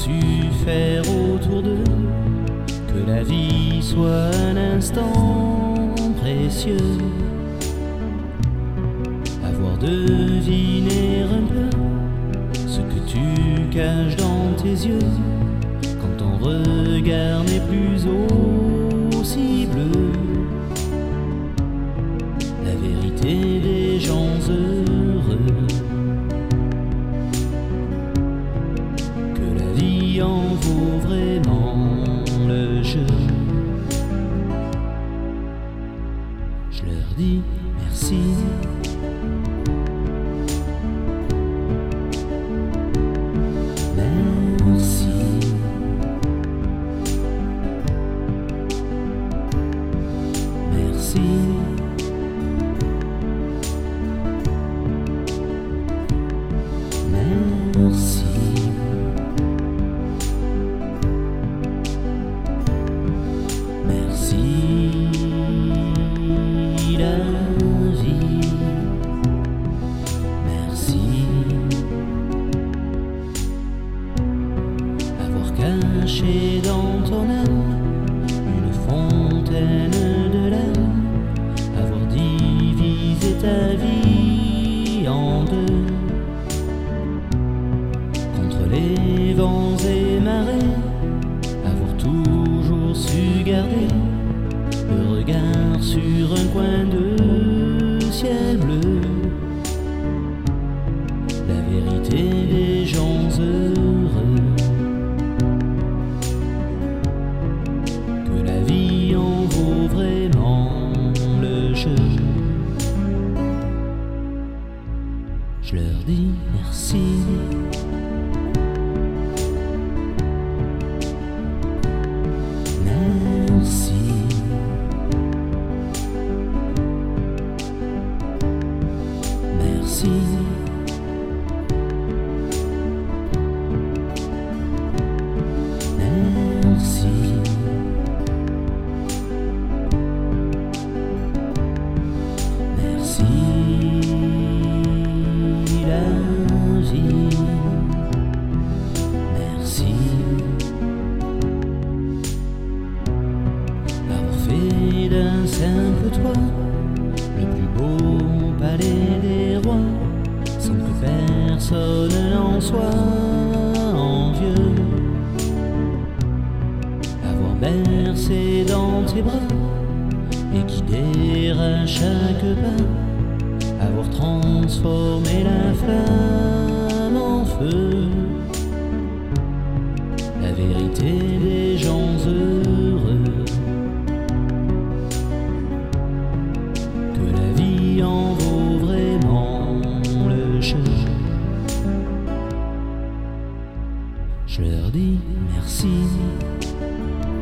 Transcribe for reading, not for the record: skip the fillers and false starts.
su faire autour d'eux que la vie soit un instant précieux. Avoir deviné un peu ce que tu caches dans tes yeux quand ton regard n'est plus aussi bleu. La vérité des gens heureux, que la vie en vaut vraiment le jeu. Je leur dis merci. Merci. Merci. Merci. Merci la vie. Merci. Avoir caché dans ton âme une fontaine de larmes, avoir divisé ta vie en deux, contre les vents et marées, avoir toujours su garder le regard sur un coin de ciel bleu. La vérité des gens heureux, que la vie en vaut vraiment le jeu. Je leur dis merci. Merci. Merci. Merci. Merci la vie. Merci. Avoir fait d'un simple toit le plus beau palais des rois, sans que personne n'en soit envieux. Avoir bercé dans tes bras et guidé à chaque pas, avoir transformé la flamme en feu. La vérité des gens heureux, que la vie en vaut vraiment le jeu. Je leur dis merci.